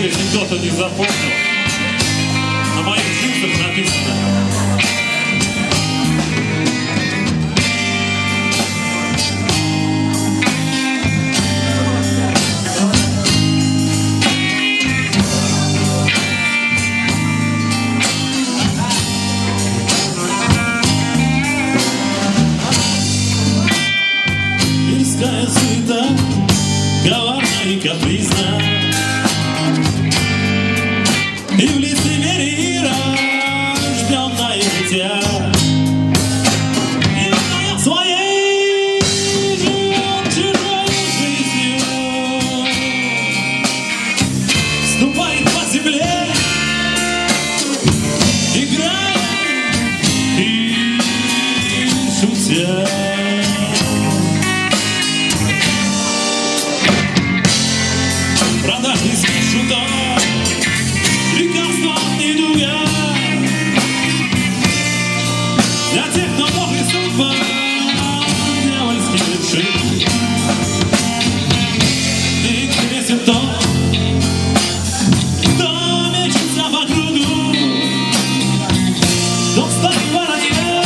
если кто-то не запомнил, на моих джинсах написано: Мирская суета коварна и капризна, и в лицемерии рожденное дитя своей живет чужой жизнью, ступает по земле, играя и шутя. Продажный шуток, лекарство от недуга для тех, кто Бог и судьба дьявольски решит. И интересен тот, кто мечется по кругу, кто в старой вороне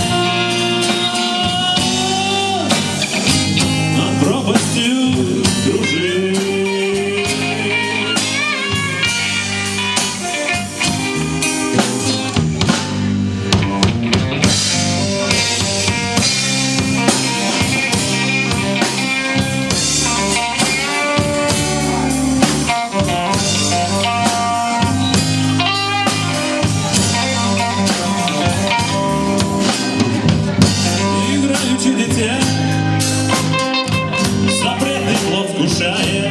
над пропастью кружит. Играючи дитя, запретный плод вкушая,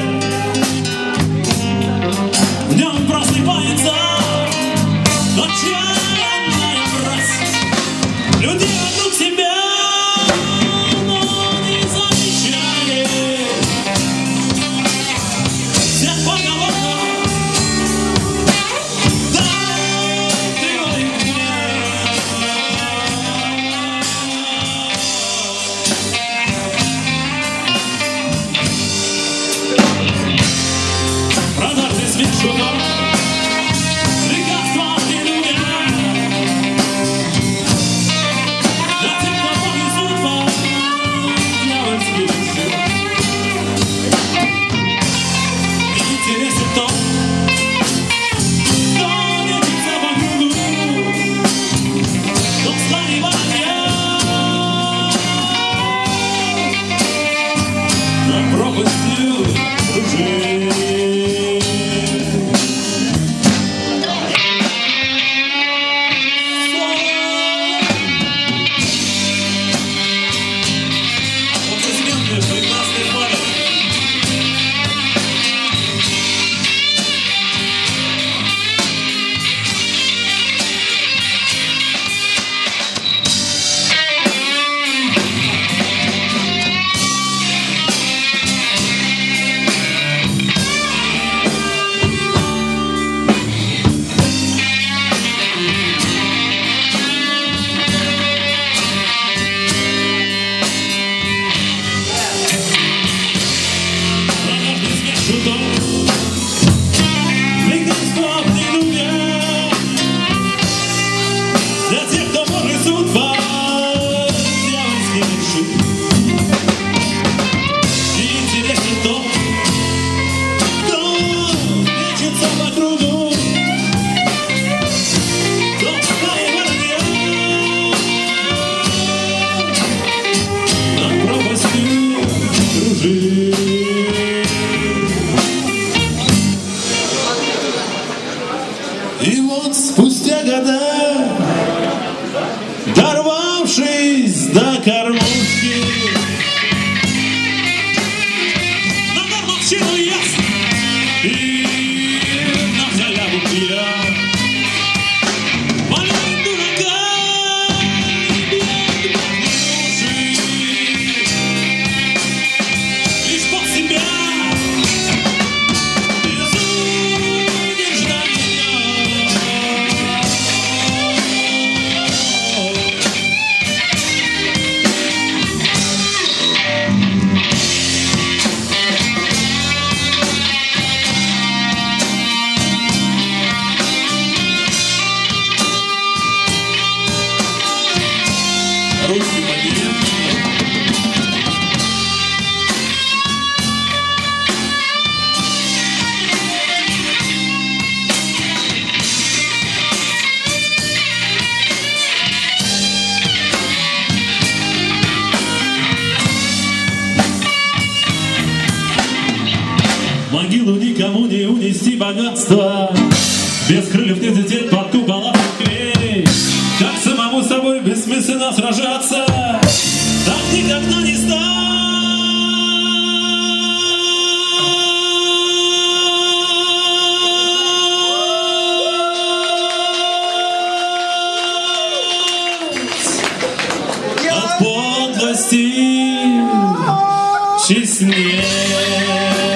в нем просыпается отчаянная мразь. Людей вокруг себя, но не замечает всех поголовно. Продажный свечунок, лекарство от недуга для тех, кто Бог и судьба дьявольски решит. Интересен тот, кто лечится по кругу, кто в старой вороне над пропастью кружит. Прекрасный парень. Лекарство от недуга для тех, кто Бог и судьба дьявольски решит. И интересен тот, кто лечится по кругу, кто в старой вороне над пропастью кружит. И вот спустя года, дорвавшись до кормушки, на кормовщину ясно и на халяву пья, валяет дурака и бьет души, лишь под себя. Русский континент. Могилу никому не унести богатство, без крыльев не взлететь под купола церквей. Как самому с собой бессмысленно сражаться, так никогда не стать. От подлости честнее.